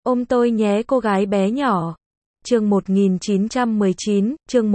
Ôm tôi nhé cô gái bé nhỏ. Chương 1919, chương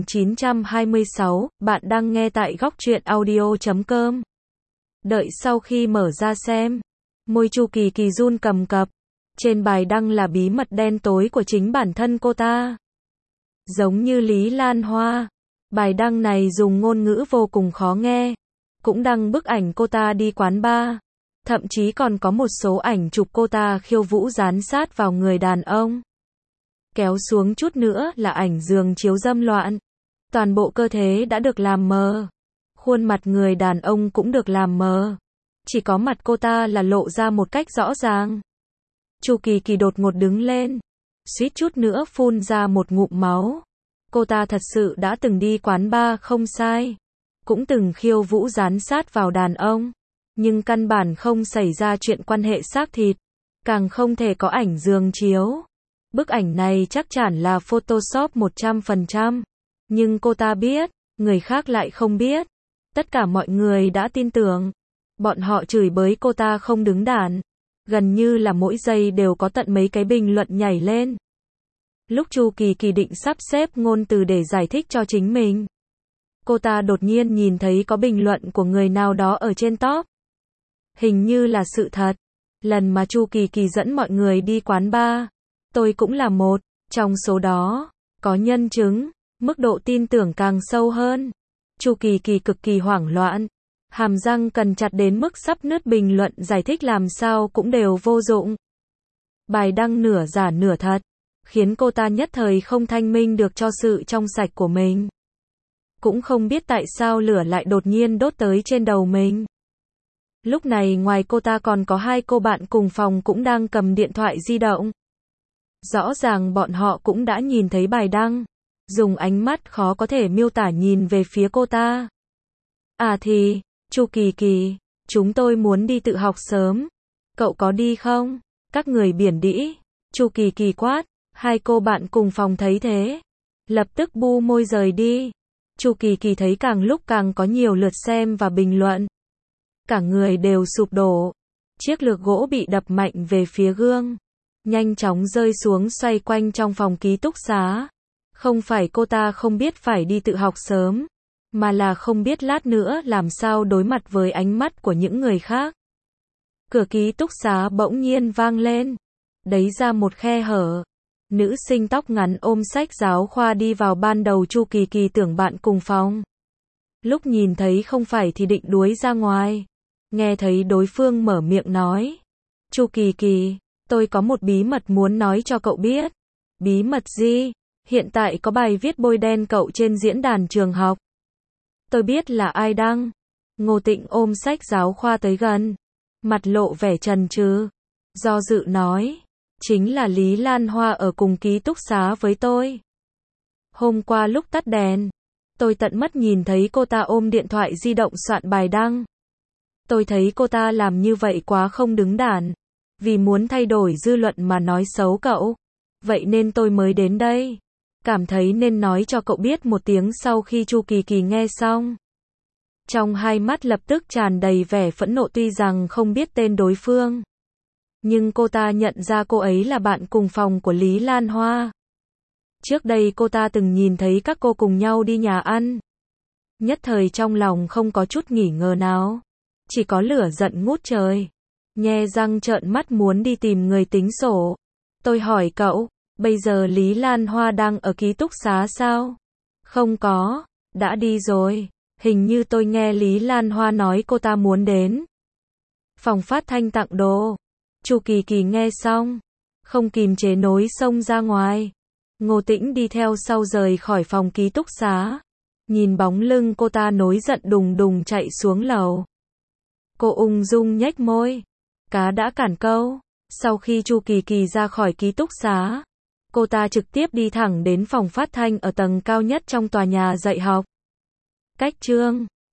1926, bạn đang nghe tại góc truyện audio.com. Đợi sau khi mở ra xem, môi Chu Kỳ Kỳ run cầm cập. Trên bài đăng là bí mật đen tối của chính bản thân cô ta. Giống như Lý Lan Hoa, bài đăng này dùng ngôn ngữ vô cùng khó nghe. Cũng đăng bức ảnh cô ta đi quán bar. Thậm chí còn có một số ảnh chụp cô ta khiêu vũ dán sát vào người đàn ông. Kéo xuống chút nữa là ảnh giường chiếu dâm loạn. Toàn bộ cơ thể đã được làm mờ. Khuôn mặt người đàn ông cũng được làm mờ. Chỉ có mặt cô ta là lộ ra một cách rõ ràng. Chu Kỳ Kỳ đột ngột đứng lên. Suýt chút nữa phun ra một ngụm máu. Cô ta thật sự đã từng đi quán bar không sai. Cũng từng khiêu vũ dán sát vào đàn ông. Nhưng căn bản không xảy ra chuyện quan hệ xác thịt. Càng không thể có ảnh giường chiếu. Bức ảnh này chắc chắn là Photoshop 100%. Nhưng cô ta biết, người khác lại không biết. Tất cả mọi người đã tin tưởng. Bọn họ chửi bới cô ta không đứng đắn. Gần như là mỗi giây đều có tận mấy cái bình luận nhảy lên. Lúc Chu Kỳ Kỳ định sắp xếp ngôn từ để giải thích cho chính mình, cô ta đột nhiên nhìn thấy có bình luận của người nào đó ở trên top. Hình như là sự thật. Lần mà Chu Kỳ Kỳ dẫn mọi người đi quán bar, tôi cũng là một trong số đó. Có nhân chứng, mức độ tin tưởng càng sâu hơn. Chu Kỳ Kỳ cực kỳ hoảng loạn. Hàm răng cần chặt đến mức sắp nứt, bình luận giải thích làm sao cũng đều vô dụng. Bài đăng nửa giả nửa thật, khiến cô ta nhất thời không thanh minh được cho sự trong sạch của mình. Cũng không biết tại sao lửa lại đột nhiên đốt tới trên đầu mình. Lúc này ngoài cô ta còn có hai cô bạn cùng phòng cũng đang cầm điện thoại di động. Rõ ràng bọn họ cũng đã nhìn thấy bài đăng. Dùng ánh mắt khó có thể miêu tả nhìn về phía cô ta. À thì, Chu Kỳ Kỳ, chúng tôi muốn đi tự học sớm. Cậu có đi không? Các người biển đĩ. Chu Kỳ Kỳ quát. Hai cô bạn cùng phòng thấy thế, lập tức bu môi rời đi. Chu Kỳ Kỳ thấy càng lúc càng có nhiều lượt xem và bình luận. Cả người đều sụp đổ. Chiếc lược gỗ bị đập mạnh về phía gương. Nhanh chóng rơi xuống xoay quanh trong phòng ký túc xá. Không phải cô ta không biết phải đi tự học sớm, mà là không biết lát nữa làm sao đối mặt với ánh mắt của những người khác. Cửa ký túc xá bỗng nhiên vang lên. Đấy ra một khe hở. Nữ sinh tóc ngắn ôm sách giáo khoa đi vào. Ban đầu Chu Kỳ Kỳ tưởng bạn cùng phòng. Lúc nhìn thấy không phải thì định đuổi ra ngoài. Nghe thấy đối phương mở miệng nói. Chu Kỳ Kỳ, tôi có một bí mật muốn nói cho cậu biết. Bí mật gì? Hiện tại có bài viết bôi đen cậu trên diễn đàn trường học. Tôi biết là ai đăng. Ngô Tịnh ôm sách giáo khoa tới gần. Mặt lộ vẻ chần chừ. Do dự nói. Chính là Lý Lan Hoa ở cùng ký túc xá với tôi. Hôm qua lúc tắt đèn, tôi tận mắt nhìn thấy cô ta ôm điện thoại di động soạn bài đăng. Tôi thấy cô ta làm như vậy quá không đứng đắn. Vì muốn thay đổi dư luận mà nói xấu cậu. Vậy nên tôi mới đến đây. Cảm thấy nên nói cho cậu biết một tiếng. Sau khi Chu Kỳ Kỳ nghe xong, trong hai mắt lập tức tràn đầy vẻ phẫn nộ. Tuy rằng không biết tên đối phương, nhưng cô ta nhận ra cô ấy là bạn cùng phòng của Lý Lan Hoa. Trước đây cô ta từng nhìn thấy các cô cùng nhau đi nhà ăn. Nhất thời trong lòng không có chút nghỉ ngờ nào. Chỉ có lửa giận ngút trời. Nhe răng trợn mắt muốn đi tìm người tính sổ. Tôi hỏi cậu, bây giờ Lý Lan Hoa đang ở ký túc xá sao? Không có, đã đi rồi. Hình như tôi nghe Lý Lan Hoa nói cô ta muốn đến phòng phát thanh tặng đồ. Chu Kỳ Kỳ nghe xong, không kìm chế nổi xông ra ngoài. Ngô Tĩnh đi theo sau rời khỏi phòng ký túc xá. Nhìn bóng lưng cô ta nổi giận đùng đùng chạy xuống lầu. Cô ung dung nhếch môi. Cá đã cản câu. Sau khi Chu Kỳ Kỳ ra khỏi ký túc xá, cô ta trực tiếp đi thẳng đến phòng phát thanh ở tầng cao nhất trong tòa nhà dạy học. Cách chương